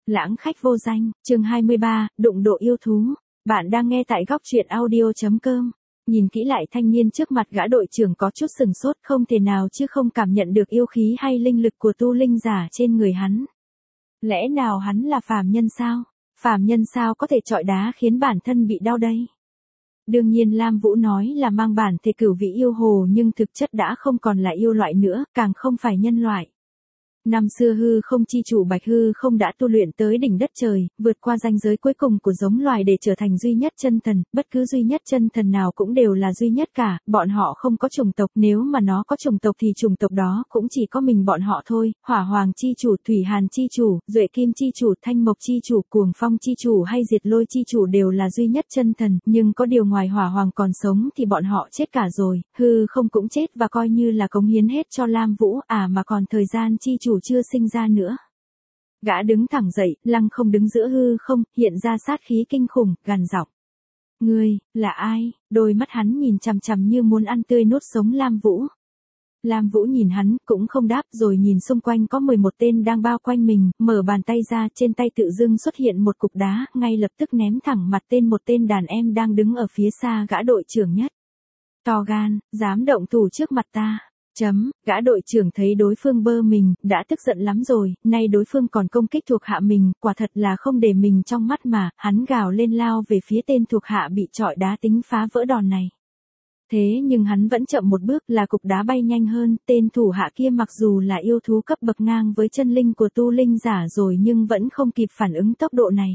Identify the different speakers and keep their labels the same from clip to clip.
Speaker 1: Lãng khách vô danh, chương 23, đụng độ yêu thú. Bạn đang nghe tại góc truyện audio.com. Nhìn kỹ lại thanh niên trước mặt gã đội trưởng có chút sừng sốt, không thể nào chứ không cảm nhận được yêu khí hay linh lực của tu linh giả trên người hắn. Lẽ nào hắn là phàm nhân sao? Phàm nhân sao có thể chọi đá khiến bản thân bị đau đây? Đương nhiên Lam Vũ nói là mang bản thể cửu vị yêu hồ nhưng thực chất đã không còn là yêu loại nữa, càng không phải nhân loại. Năm xưa hư không chi chủ Bạch Hư không đã tu luyện tới đỉnh đất trời, vượt qua ranh giới cuối cùng của giống loài để trở thành duy nhất chân thần, bất cứ duy nhất chân thần nào cũng đều là duy nhất cả, bọn họ không có chủng tộc, nếu mà nó có chủng tộc thì chủng tộc đó cũng chỉ có mình bọn họ thôi, Hỏa Hoàng chi chủ, Thủy Hàn chi chủ, Duệ Kim chi chủ, Thanh Mộc chi chủ, Cuồng Phong chi chủ hay Diệt Lôi chi chủ đều là duy nhất chân thần, nhưng có điều ngoài Hỏa Hoàng còn sống thì bọn họ chết cả rồi, hư không cũng chết và coi như là cống hiến hết cho Lam Vũ, mà còn thời gian chi chủ chưa sinh ra nữa. Gã đứng thẳng dậy, lăng không đứng giữa hư không, hiện ra sát khí kinh khủng, gằn giọng. Ngươi, là ai? Đôi mắt hắn nhìn chằm chằm như muốn ăn tươi nuốt sống Lam Vũ. Lam Vũ nhìn hắn, cũng không đáp rồi nhìn xung quanh có 11 tên đang bao quanh mình, mở bàn tay ra, trên tay tự dưng xuất hiện một cục đá, ngay lập tức ném thẳng mặt một tên đàn em đang đứng ở phía xa gã đội trưởng nhất. To gan, dám động thủ trước mặt ta. Gã đội trưởng thấy đối phương bơ mình, đã tức giận lắm rồi, nay đối phương còn công kích thuộc hạ mình, quả thật là không để mình trong mắt mà, hắn gào lên lao về phía tên thuộc hạ bị chọi đá tính phá vỡ đòn này. Thế nhưng hắn vẫn chậm một bước, là cục đá bay nhanh hơn, tên thủ hạ kia mặc dù là yêu thú cấp bậc ngang với chân linh của tu linh giả rồi nhưng vẫn không kịp phản ứng tốc độ này.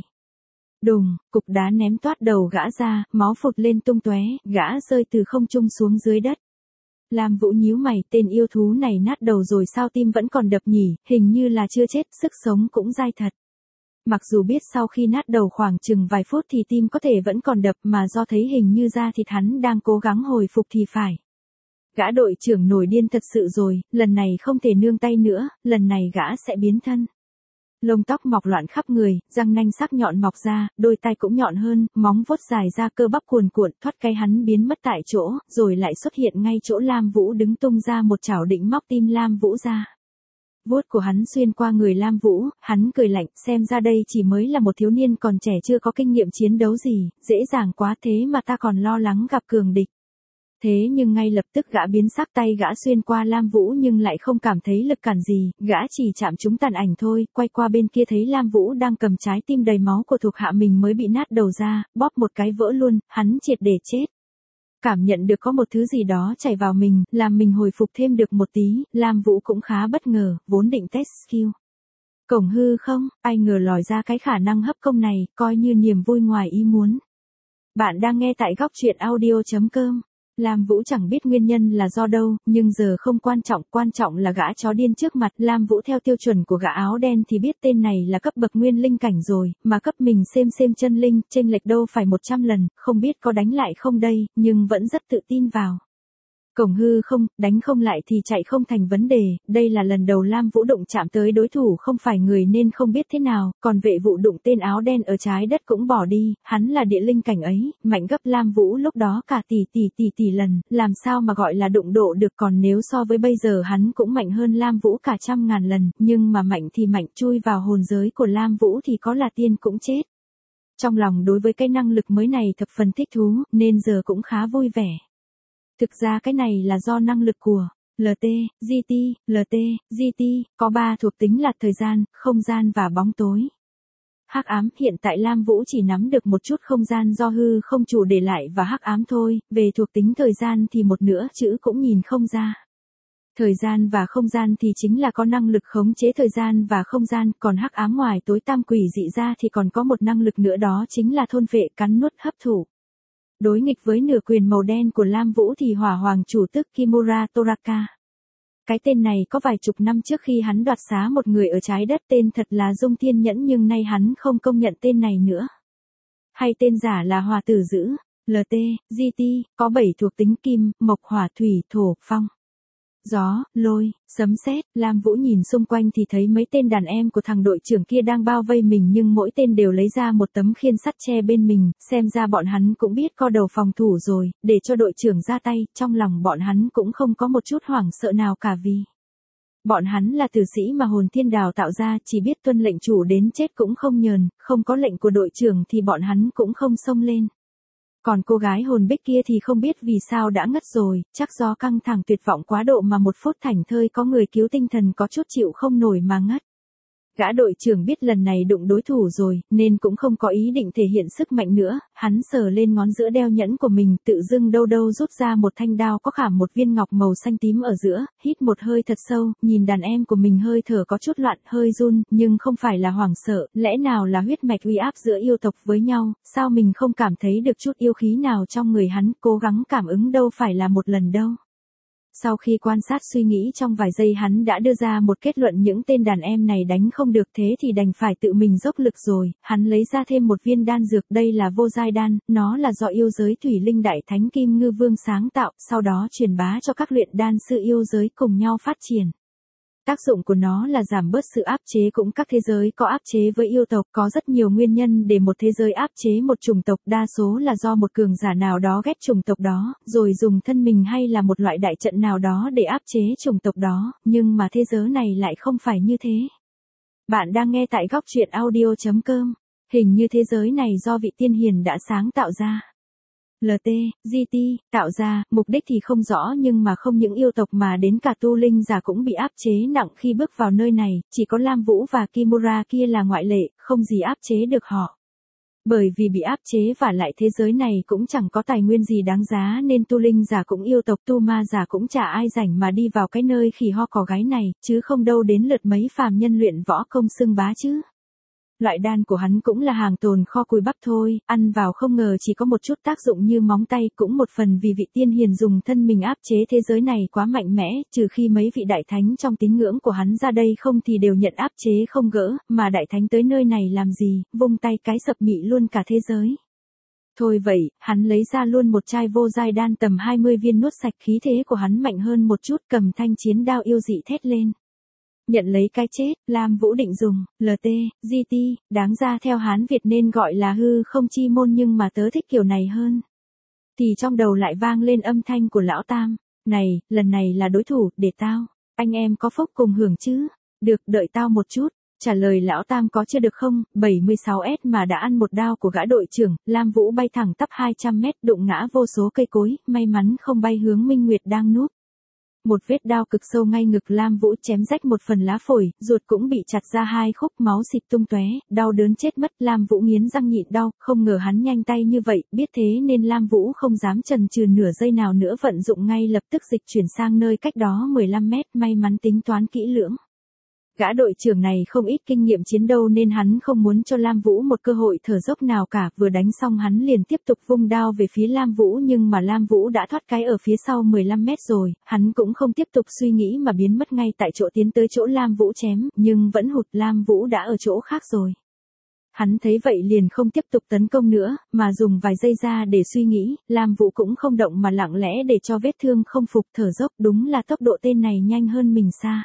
Speaker 1: Đùng, cục đá ném toát đầu gã ra, máu phụt lên tung tóe, gã rơi từ không trung xuống dưới đất. Lam Vũ nhíu mày, tên yêu thú này nát đầu rồi sao tim vẫn còn đập nhỉ, hình như là chưa chết, sức sống cũng dai thật. Mặc dù biết sau khi nát đầu khoảng chừng vài phút thì tim có thể vẫn còn đập mà do thấy hình như da thịt hắn đang cố gắng hồi phục thì phải. Gã đội trưởng nổi điên thật sự rồi, lần này không thể nương tay nữa, lần này gã sẽ biến thân. Lông tóc mọc loạn khắp người, răng nanh sắc nhọn mọc ra, đôi tai cũng nhọn hơn, móng vuốt dài ra cơ bắp cuồn cuộn, thoát cái hắn biến mất tại chỗ, rồi lại xuất hiện ngay chỗ Lam Vũ đứng tung ra một chảo định móc tim Lam Vũ ra. Vuốt của hắn xuyên qua người Lam Vũ, hắn cười lạnh, xem ra đây chỉ mới là một thiếu niên còn trẻ chưa có kinh nghiệm chiến đấu gì, dễ dàng quá thế mà ta còn lo lắng gặp cường địch. Thế nhưng ngay lập tức gã biến sắc, tay gã xuyên qua Lam Vũ nhưng lại không cảm thấy lực cản gì, gã chỉ chạm trúng tàn ảnh thôi, quay qua bên kia thấy Lam Vũ đang cầm trái tim đầy máu của thuộc hạ mình mới bị nát đầu ra, bóp một cái vỡ luôn, hắn triệt để chết. Cảm nhận được có một thứ gì đó chảy vào mình, làm mình hồi phục thêm được một tí, Lam Vũ cũng khá bất ngờ, vốn định test skill. Cổng hư không, ai ngờ lòi ra cái khả năng hấp công này, coi như niềm vui ngoài ý muốn. Bạn đang nghe tại góc truyện audio.com. Lam Vũ chẳng biết nguyên nhân là do đâu, nhưng giờ không quan trọng là gã chó điên trước mặt. Lam Vũ theo tiêu chuẩn của gã áo đen thì biết tên này là cấp bậc nguyên linh cảnh rồi, mà cấp mình xem chân linh, chênh lệch đâu phải 100 lần, không biết có đánh lại không đây, nhưng vẫn rất tự tin vào. Cổng hư không, đánh không lại thì chạy không thành vấn đề, đây là lần đầu Lam Vũ đụng chạm tới đối thủ không phải người nên không biết thế nào, còn vệ vụ đụng tên áo đen ở trái đất cũng bỏ đi, hắn là địa linh cảnh ấy, mạnh gấp Lam Vũ lúc đó cả tỷ lần, làm sao mà gọi là đụng độ được, còn nếu so với bây giờ hắn cũng mạnh hơn Lam Vũ cả 100.000 lần, nhưng mà mạnh thì mạnh, chui vào hồn giới của Lam Vũ thì có là tiên cũng chết. Trong lòng đối với cái năng lực mới này thập phần thích thú, nên giờ cũng khá vui vẻ. Thực ra cái này là do năng lực của LT, GT, có 3 thuộc tính là thời gian, không gian và bóng tối. Hắc ám, hiện tại Lam Vũ chỉ nắm được một chút không gian do hư không chủ để lại và hắc ám thôi, về thuộc tính thời gian thì một nửa chữ cũng nhìn không ra. Thời gian và không gian thì chính là có năng lực khống chế thời gian và không gian, còn hắc ám ngoài tối tam quỷ dị ra thì còn có một năng lực nữa đó chính là thôn vệ, cắn nuốt, hấp thụ. Đối nghịch với nửa quyền màu đen của Lam Vũ thì Hỏa Hoàng chủ tức Kimura Toraka. Cái tên này có vài chục năm trước khi hắn đoạt xá một người ở trái đất tên thật là Dung Thiên Nhẫn nhưng nay hắn không công nhận tên này nữa. Hay tên giả là Hòa Tử Dữ, LT, GT, có 7 thuộc tính kim, mộc, hỏa, thủy, thổ, phong. Gió, lôi, sấm sét. Lam Vũ nhìn xung quanh thì thấy mấy tên đàn em của thằng đội trưởng kia đang bao vây mình nhưng mỗi tên đều lấy ra một tấm khiên sắt che bên mình, xem ra bọn hắn cũng biết co đầu phòng thủ rồi, để cho đội trưởng ra tay, trong lòng bọn hắn cũng không có một chút hoảng sợ nào cả vì Bọn hắn là tử sĩ mà hồn thiên đào tạo ra, chỉ biết tuân lệnh chủ đến chết cũng không nhờn, không có lệnh của đội trưởng thì bọn hắn cũng không xông lên. Còn cô gái hồn bích kia thì không biết vì sao đã ngất rồi, chắc do căng thẳng tuyệt vọng quá độ mà một phút thảnh thơi có người cứu tinh thần có chút chịu không nổi mà ngất. Gã đội trưởng biết lần này đụng đối thủ rồi, nên cũng không có ý định thể hiện sức mạnh nữa, hắn sờ lên ngón giữa đeo nhẫn của mình, tự dưng đâu đâu rút ra một thanh đao có khảm một viên ngọc màu xanh tím ở giữa, hít một hơi thật sâu, nhìn đàn em của mình hơi thở có chút loạn, hơi run, nhưng không phải là hoảng sợ, lẽ nào là huyết mạch uy áp giữa yêu tộc với nhau, sao mình không cảm thấy được chút yêu khí nào trong người hắn, cố gắng cảm ứng đâu phải là một lần đâu. Sau khi quan sát suy nghĩ trong vài giây hắn đã đưa ra một kết luận những tên đàn em này đánh không được thế thì đành phải tự mình dốc lực rồi, hắn lấy ra thêm một viên đan dược đây là vô giai đan, nó là do yêu giới thủy linh đại thánh Kim Ngư Vương sáng tạo, sau đó truyền bá cho các luyện đan sư yêu giới cùng nhau phát triển. Tác dụng của nó là giảm bớt sự áp chế cũng các thế giới có áp chế với yêu tộc có rất nhiều nguyên nhân để một thế giới áp chế một chủng tộc đa số là do một cường giả nào đó ghét chủng tộc đó, rồi dùng thân mình hay là một loại đại trận nào đó để áp chế chủng tộc đó, nhưng mà thế giới này lại không phải như thế. Bạn đang nghe tại góc truyện audio.com, hình như thế giới này do vị tiên hiền đã sáng tạo ra. LT, GT, tạo ra, mục đích thì không rõ nhưng mà không những yêu tộc mà đến cả tu linh giả cũng bị áp chế nặng khi bước vào nơi này, chỉ có Lam Vũ và Kimura kia là ngoại lệ, không gì áp chế được họ. Bởi vì bị áp chế và lại thế giới này cũng chẳng có tài nguyên gì đáng giá nên tu linh giả cũng yêu tộc tu ma giả cũng chả ai rảnh mà đi vào cái nơi khỉ ho cò gáy này, chứ không đâu đến lượt mấy phàm nhân luyện võ công xưng bá chứ. Loại đan của hắn cũng là hàng tồn kho cùi bắp thôi, ăn vào không ngờ chỉ có một chút tác dụng như móng tay, cũng một phần vì vị tiên hiền dùng thân mình áp chế thế giới này quá mạnh mẽ, trừ khi mấy vị đại thánh trong tín ngưỡng của hắn ra đây không thì đều nhận áp chế không gỡ, mà đại thánh tới nơi này làm gì, vung tay cái sập mị luôn cả thế giới. Thôi vậy, hắn lấy ra luôn một chai vô giai đan tầm 20 viên nuốt sạch, khí thế của hắn mạnh hơn một chút, cầm thanh chiến đao yêu dị thét lên. Nhận lấy cái chết, Lam Vũ định dùng, LT, GT, đáng ra theo Hán Việt nên gọi là hư không chi môn nhưng mà tớ thích kiểu này hơn. Thì trong đầu lại vang lên âm thanh của lão Tam, này, lần này là đối thủ, để tao, anh em có phúc cùng hưởng chứ, được, đợi tao một chút. Trả lời lão Tam có chưa được không, 76S mà đã ăn một đao của gã đội trưởng, Lam Vũ bay thẳng tắp 200 mét đụng ngã vô số cây cối, may mắn không bay hướng Minh Nguyệt đang núp. Một vết đao cực sâu ngay ngực Lam Vũ chém rách một phần lá phổi, ruột cũng bị chặt ra hai khúc, máu xịt tung tóe, đau đớn chết mất. Lam Vũ nghiến răng nhịn đau, không ngờ hắn nhanh tay như vậy, biết thế nên Lam Vũ không dám chần chừ nửa giây nào nữa vận dụng ngay lập tức dịch chuyển sang nơi cách đó 15 mét, may mắn tính toán kỹ lưỡng. Gã đội trưởng này không ít kinh nghiệm chiến đấu nên hắn không muốn cho Lam Vũ một cơ hội thở dốc nào cả, vừa đánh xong hắn liền tiếp tục vung đao về phía Lam Vũ nhưng mà Lam Vũ đã thoát cái ở phía sau 15 mét rồi, hắn cũng không tiếp tục suy nghĩ mà biến mất ngay tại chỗ tiến tới chỗ Lam Vũ chém, nhưng vẫn hụt, Lam Vũ đã ở chỗ khác rồi. Hắn thấy vậy liền không tiếp tục tấn công nữa, mà dùng vài giây ra để suy nghĩ, Lam Vũ cũng không động mà lặng lẽ để cho vết thương không phục, thở dốc, đúng là tốc độ tên này nhanh hơn mình xa.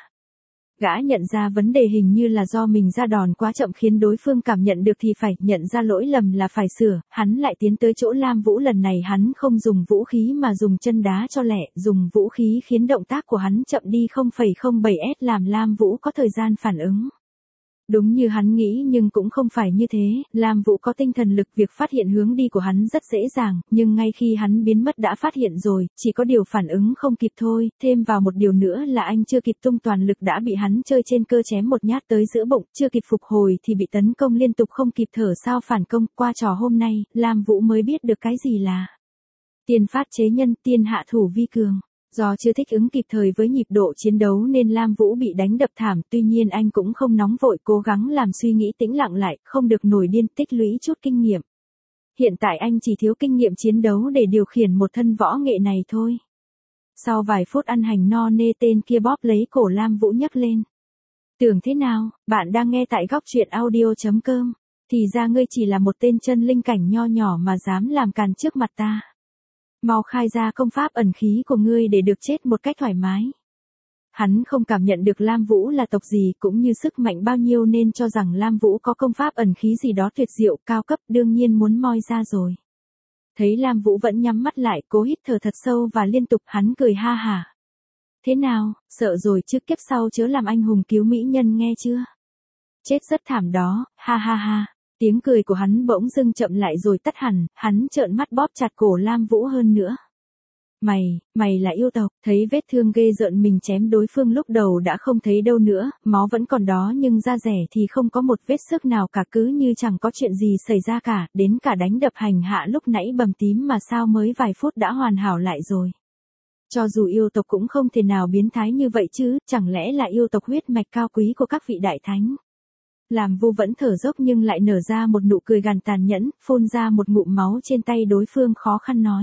Speaker 1: Gã nhận ra vấn đề hình như là do mình ra đòn quá chậm khiến đối phương cảm nhận được thì phải nhận ra lỗi lầm là phải sửa, hắn lại tiến tới chỗ Lam Vũ, lần này hắn không dùng vũ khí mà dùng chân đá cho lẹ, dùng vũ khí khiến động tác của hắn chậm đi 0,07s làm Lam Vũ có thời gian phản ứng. Đúng như hắn nghĩ nhưng cũng không phải như thế, Lam Vũ có tinh thần lực, việc phát hiện hướng đi của hắn rất dễ dàng, nhưng ngay khi hắn biến mất đã phát hiện rồi, chỉ có điều phản ứng không kịp thôi, thêm vào một điều nữa là anh chưa kịp tung toàn lực đã bị hắn chơi trên cơ chém một nhát tới giữa bụng, chưa kịp phục hồi thì bị tấn công liên tục không kịp thở sao phản công, qua trò hôm nay, Lam Vũ mới biết được cái gì là tiền phát chế nhân, tiên hạ thủ vi cường. Do chưa thích ứng kịp thời với nhịp độ chiến đấu nên Lam Vũ bị đánh đập thảm, tuy nhiên anh cũng không nóng vội, cố gắng làm suy nghĩ tĩnh lặng lại, không được nổi điên, tích lũy chút kinh nghiệm. Hiện tại anh chỉ thiếu kinh nghiệm chiến đấu để điều khiển một thân võ nghệ này thôi. Sau vài phút ăn hành no nê tên kia bóp lấy cổ Lam Vũ nhấc lên. Tưởng thế nào, bạn đang nghe tại góc truyện audio.com, thì ra ngươi chỉ là một tên chân linh cảnh nho nhỏ mà dám làm càn trước mặt ta. Mau khai ra công pháp ẩn khí của ngươi để được chết một cách thoải mái. Hắn không cảm nhận được Lam Vũ là tộc gì cũng như sức mạnh bao nhiêu nên cho rằng Lam Vũ có công pháp ẩn khí gì đó tuyệt diệu cao cấp, đương nhiên muốn moi ra rồi. Thấy Lam Vũ vẫn nhắm mắt lại, cố hít thở thật sâu và liên tục, hắn cười ha hả. Thế nào, sợ rồi chứ, kiếp sau chớ làm anh hùng cứu mỹ nhân nghe chưa? Chết rất thảm đó, ha ha ha. Tiếng cười của hắn bỗng dưng chậm lại rồi tắt hẳn, hắn trợn mắt bóp chặt cổ Lam Vũ hơn nữa. Mày là yêu tộc, thấy vết thương ghê rợn mình chém đối phương lúc đầu đã không thấy đâu nữa, máu vẫn còn đó nhưng da rẻ thì không có một vết xước nào cả, cứ như chẳng có chuyện gì xảy ra cả, đến cả đánh đập hành hạ lúc nãy bầm tím mà sao mới vài phút đã hoàn hảo lại rồi. Cho dù yêu tộc cũng không thể nào biến thái như vậy chứ, chẳng lẽ là yêu tộc huyết mạch cao quý của các vị đại thánh. Làm Vu vẫn thở dốc nhưng lại nở ra một nụ cười gằn tàn nhẫn, phun ra một ngụm máu trên tay đối phương khó khăn nói.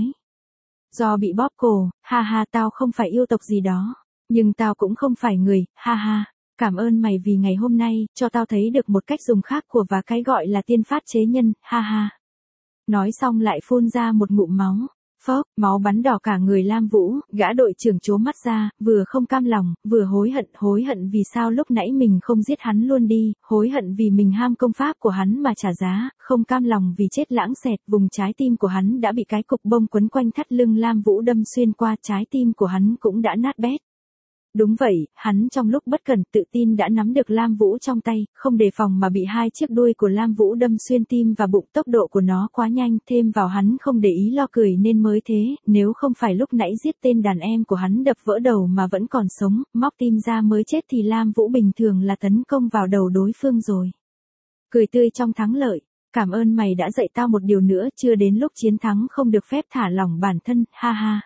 Speaker 1: Do bị bóp cổ, ha ha, tao không phải yêu tộc gì đó, nhưng tao cũng không phải người, ha ha. Cảm ơn mày vì ngày hôm nay, cho tao thấy được một cách dùng khác của và cái gọi là tiên phát chế nhân, ha ha. Nói xong lại phun ra một ngụm máu. Phốc, máu bắn đỏ cả người Lam Vũ, gã đội trưởng trố mắt ra, vừa không cam lòng, vừa hối hận vì sao lúc nãy mình không giết hắn luôn đi, hối hận vì mình ham công pháp của hắn mà trả giá, không cam lòng vì chết lãng xẹt, vùng trái tim của hắn đã bị cái cục bông quấn quanh thắt lưng Lam Vũ đâm xuyên qua, trái tim của hắn cũng đã nát bét. Đúng vậy, hắn trong lúc bất cẩn tự tin đã nắm được Lam Vũ trong tay, không đề phòng mà bị hai chiếc đuôi của Lam Vũ đâm xuyên tim và bụng, tốc độ của nó quá nhanh, thêm vào hắn không để ý lo cười nên mới thế, nếu không phải lúc nãy giết tên đàn em của hắn đập vỡ đầu mà vẫn còn sống, móc tim ra mới chết thì Lam Vũ bình thường là tấn công vào đầu đối phương rồi. Cười tươi trong thắng lợi, cảm ơn mày đã dạy tao một điều nữa, chưa đến lúc chiến thắng không được phép thả lỏng bản thân, ha ha.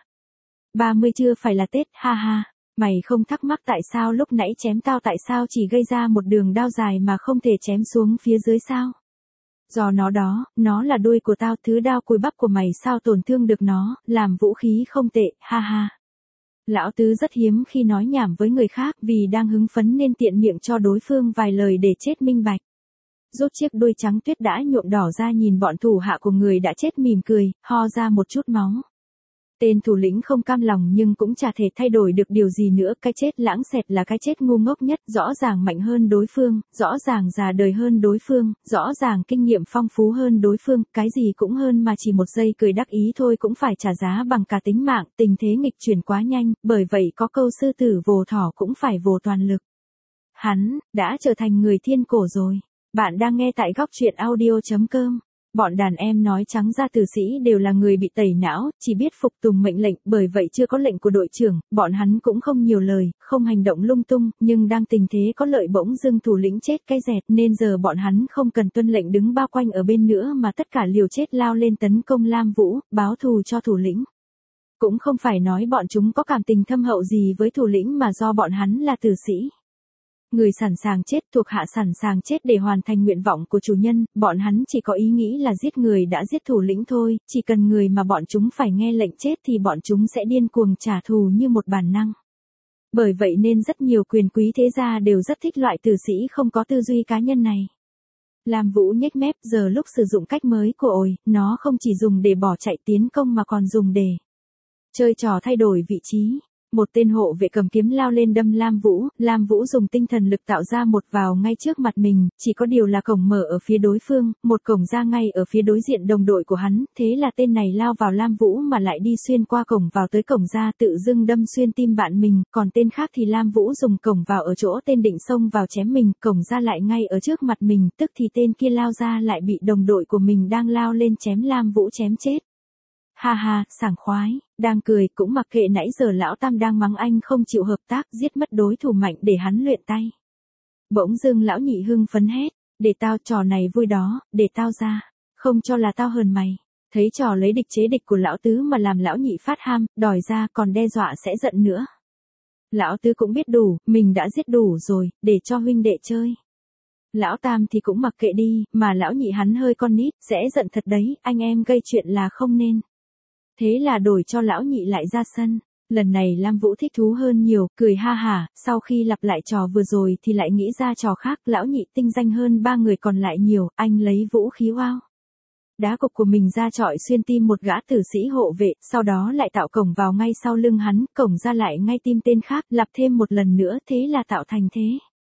Speaker 1: 30 chưa phải là Tết, ha ha. Mày không thắc mắc tại sao lúc nãy chém tao tại sao chỉ gây ra một đường đao dài mà không thể chém xuống phía dưới sao? Do nó đó, nó là đuôi của tao, thứ đao cùi bắp của mày sao tổn thương được nó, làm vũ khí không tệ, ha ha. Lão Tứ rất hiếm khi nói nhảm với người khác vì đang hứng phấn nên tiện miệng cho đối phương vài lời để chết minh bạch. Rút chiếc đuôi trắng tuyết đã nhuộm đỏ ra nhìn bọn thủ hạ của người đã chết mỉm cười, ho ra một chút máu. Tên thủ lĩnh không cam lòng nhưng cũng chả thể thay đổi được điều gì nữa, cái chết lãng xẹt là cái chết ngu ngốc nhất, rõ ràng mạnh hơn đối phương, rõ ràng già đời hơn đối phương, rõ ràng kinh nghiệm phong phú hơn đối phương, cái gì cũng hơn mà chỉ một giây cười đắc ý thôi cũng phải trả giá bằng cả tính mạng, tình thế nghịch chuyển quá nhanh, bởi vậy có câu sư tử vồ thỏ cũng phải vồ toàn lực. Hắn đã trở thành người thiên cổ rồi. Bạn đang nghe tại góc truyện audio.com. Bọn đàn em nói trắng ra tử sĩ đều là người bị tẩy não, chỉ biết phục tùng mệnh lệnh, bởi vậy chưa có lệnh của đội trưởng, bọn hắn cũng không nhiều lời, không hành động lung tung, nhưng đang tình thế có lợi bỗng dưng thủ lĩnh chết cái dẹt nên giờ bọn hắn không cần tuân lệnh đứng bao quanh ở bên nữa mà tất cả liều chết lao lên tấn công Lam Vũ, báo thù cho thủ lĩnh. Cũng không phải nói bọn chúng có cảm tình thâm hậu gì với thủ lĩnh mà do bọn hắn là tử sĩ. Người sẵn sàng chết, thuộc hạ sẵn sàng chết để hoàn thành nguyện vọng của chủ nhân, bọn hắn chỉ có ý nghĩ là giết người đã giết thủ lĩnh thôi, chỉ cần người mà bọn chúng phải nghe lệnh chết thì bọn chúng sẽ điên cuồng trả thù như một bản năng. Bởi vậy nên rất nhiều quyền quý thế gia đều rất thích loại tử sĩ không có tư duy cá nhân này. Lam Vũ nhếch mép, giờ lúc sử dụng cách mới của ổi, nó không chỉ dùng để bỏ chạy tiến công mà còn dùng để chơi trò thay đổi vị trí. Một tên hộ vệ cầm kiếm lao lên đâm Lam Vũ dùng tinh thần lực tạo ra một vào ngay trước mặt mình, chỉ có điều là cổng mở ở phía đối phương, một cổng ra ngay ở phía đối diện đồng đội của hắn, thế là tên này lao vào Lam Vũ mà lại đi xuyên qua cổng vào tới cổng ra tự dưng đâm xuyên tim bạn mình, còn tên khác thì Lam Vũ dùng cổng vào ở chỗ tên định xông vào chém mình, cổng ra lại ngay ở trước mặt mình, tức thì tên kia lao ra lại bị đồng đội của mình đang lao lên chém Lam Vũ chém chết. Ha ha, sảng khoái, đang cười, cũng mặc kệ nãy giờ lão Tam đang mắng anh không chịu hợp tác, giết mất đối thủ mạnh để hắn luyện tay. Bỗng dưng lão nhị hưng phấn hét, để tao, trò này vui đó, để tao ra, không cho là tao hờn mày. Thấy trò lấy địch chế địch của lão Tứ mà làm lão nhị phát ham, đòi ra còn đe dọa sẽ giận nữa. Lão Tứ cũng biết đủ, mình đã giết đủ rồi, để cho huynh đệ chơi. Lão Tam thì cũng mặc kệ đi, mà lão nhị hắn hơi con nít, sẽ giận thật đấy, anh em gây chuyện là không nên. Thế là đổi cho lão nhị lại ra sân. Lần này Lam Vũ thích thú hơn nhiều, cười ha hả, sau khi lặp lại trò vừa rồi thì lại nghĩ ra trò khác, lão nhị tinh danh hơn 3 người còn lại nhiều, anh lấy vũ khí wow. Đá cục của mình ra chọi xuyên tim một gã tử sĩ hộ vệ, sau đó lại tạo cổng vào ngay sau lưng hắn, cổng ra lại ngay tim tên khác, lặp thêm một lần nữa, thế là tạo thành thế.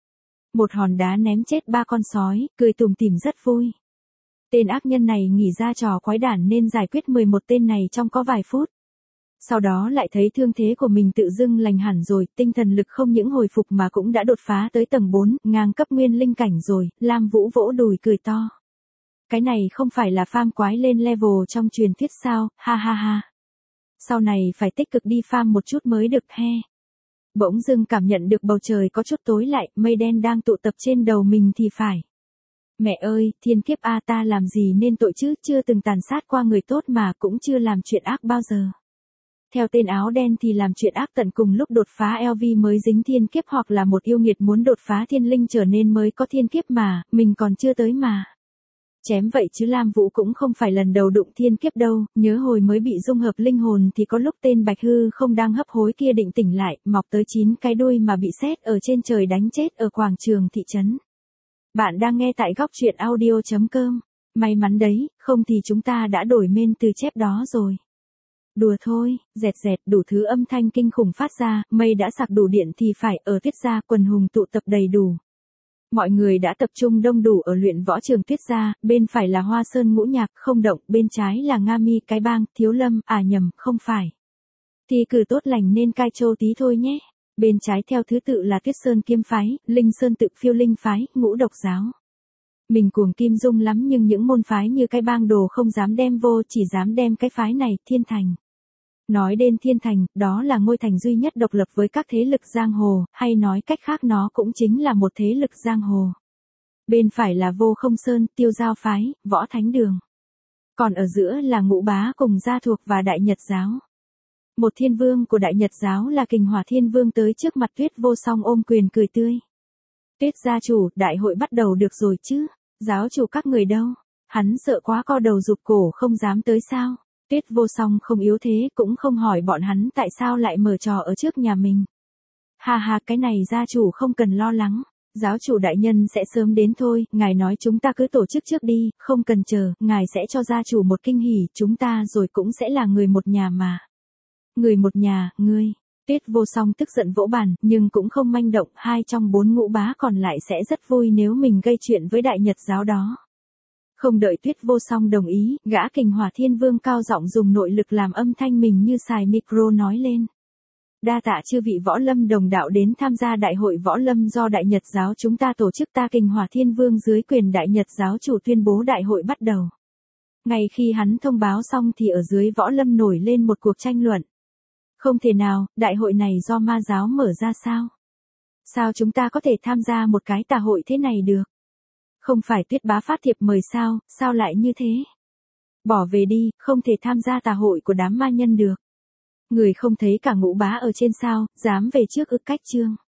Speaker 1: Một hòn đá ném chết 3 con sói, cười tủm tỉm rất vui. Tên ác nhân này nghỉ ra trò quái đản nên giải quyết 11 tên này trong có vài phút. Sau đó lại thấy thương thế của mình tự dưng lành hẳn rồi, tinh thần lực không những hồi phục mà cũng đã đột phá tới tầng 4, ngang cấp nguyên linh cảnh rồi, Lam Vũ vỗ đùi cười to. Cái này không phải là farm quái lên level trong truyền thuyết sao, ha ha ha. Sau này phải tích cực đi farm một chút mới được he. Bỗng dưng cảm nhận được bầu trời có chút tối lại, mây đen đang tụ tập trên đầu mình thì phải. Mẹ ơi, thiên kiếp a ta làm gì nên tội chứ, chưa từng tàn sát qua người tốt mà cũng chưa làm chuyện ác bao giờ. Theo tên áo đen thì làm chuyện ác tận cùng lúc đột phá LV mới dính thiên kiếp hoặc là một yêu nghiệt muốn đột phá thiên linh trở nên mới có thiên kiếp mà, mình còn chưa tới mà. Chém vậy chứ Lam Vũ cũng không phải lần đầu đụng thiên kiếp đâu, nhớ hồi mới bị dung hợp linh hồn thì có lúc tên Bạch Hư không đang hấp hối kia định tỉnh lại, mọc tới 9 cái đuôi mà bị sét ở trên trời đánh chết ở quảng trường thị trấn. Bạn đang nghe tại góc truyện audio.com. May mắn đấy, không thì chúng ta đã đổi tên từ chép đó rồi. Đùa thôi, dẹt dẹt đủ thứ âm thanh kinh khủng phát ra, mây đã sạc đủ điện thì phải ở Tuyết Gia quần hùng tụ tập đầy đủ. Mọi người đã tập trung đông đủ ở luyện võ trường Tuyết Gia, bên phải là Hoa Sơn Ngũ Nhạc không động, bên trái là Nga Mi Cái Bang, Thiếu Lâm, nhầm, không phải. Thì cử tốt lành nên cai châu tí thôi nhé. Bên trái theo thứ tự là Tuyết Sơn Kiếm Phái, Linh Sơn Tự Phiêu Linh Phái, Ngũ Độc Giáo. Mình cuồng Kim Dung lắm nhưng những môn phái như Cái Bang đồ không dám đem vô, chỉ dám đem cái phái này, Thiên Thành. Nói đến Thiên Thành, đó là ngôi thành duy nhất độc lập với các thế lực giang hồ, hay nói cách khác nó cũng chính là một thế lực giang hồ. Bên phải là Vô Không Sơn, Tiêu Giao Phái, Võ Thánh Đường. Còn ở giữa là Ngũ Bá cùng Gia Thuộc và Đại Nhật Giáo. Một thiên vương của Đại Nhật Giáo là Kình Hỏa Thiên Vương tới trước mặt Tuyết Vô Song ôm quyền cười tươi. Tuyết gia chủ, đại hội bắt đầu được rồi chứ, giáo chủ các người đâu, hắn sợ quá co đầu rụt cổ không dám tới sao. Tuyết Vô Song không yếu thế cũng không hỏi bọn hắn tại sao lại mở trò ở trước nhà mình. Ha ha, cái này gia chủ không cần lo lắng, giáo chủ đại nhân sẽ sớm đến thôi, ngài nói chúng ta cứ tổ chức trước đi, không cần chờ, ngài sẽ cho gia chủ một kinh hỉ, chúng ta rồi cũng sẽ là người một nhà mà. Người một nhà, ngươi. Tuyết Vô Song tức giận vỗ bàn, nhưng cũng không manh động, 2 trong 4 ngũ bá còn lại sẽ rất vui nếu mình gây chuyện với Đại Nhật Giáo đó. Không đợi Tuyết Vô Song đồng ý, gã Kình Hỏa Thiên Vương cao giọng dùng nội lực làm âm thanh mình như xài micro nói lên. Đa tạ chư vị võ lâm đồng đạo đến tham gia đại hội võ lâm do Đại Nhật Giáo chúng ta tổ chức, ta Kình Hỏa Thiên Vương dưới quyền Đại Nhật Giáo chủ tuyên bố đại hội bắt đầu. Ngay khi hắn thông báo xong thì ở dưới võ lâm nổi lên một cuộc tranh luận. Không thể nào, đại hội này do ma giáo mở ra sao? Sao chúng ta có thể tham gia một cái tà hội thế này được? Không phải Tuyết bá phát thiệp mời sao lại như thế? Bỏ về đi, không thể tham gia tà hội của đám ma nhân được. Người không thấy cả ngũ bá ở trên sao, dám về trước ức cách chương.